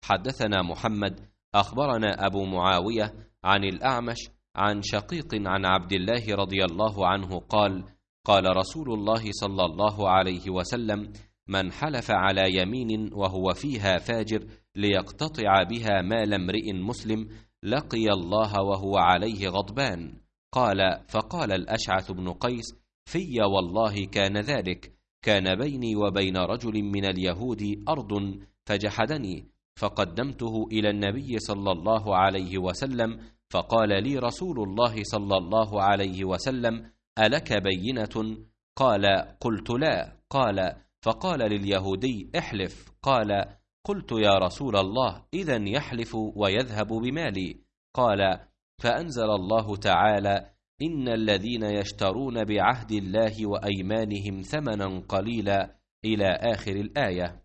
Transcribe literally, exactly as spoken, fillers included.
حدثنا محمد أخبرنا أبو معاوية عن الأعمش عن شقيق عن عبد الله رضي الله عنه قال قال رسول الله صلى الله عليه وسلم: من حلف على يمين وهو فيها فاجر ليقتطع بها مال امرئ مسلم لقي الله وهو عليه غضبان. قال: فقال الأشعث بن قيس: في والله كان ذلك، كان بيني وبين رجل من اليهود أرض فجحدني، فقدمته إلى النبي صلى الله عليه وسلم، فقال لي رسول الله صلى الله عليه وسلم: ألك بينة؟ قال: قلت لا. قال: فقال لليهودي: احلف. قال: قلت يا رسول الله إذن يحلف ويذهب بمالي. قال: فأنزل الله تعالى: إن الذين يشترون بعهد الله وأيمانهم ثمنا قليلا إلى آخر الآية.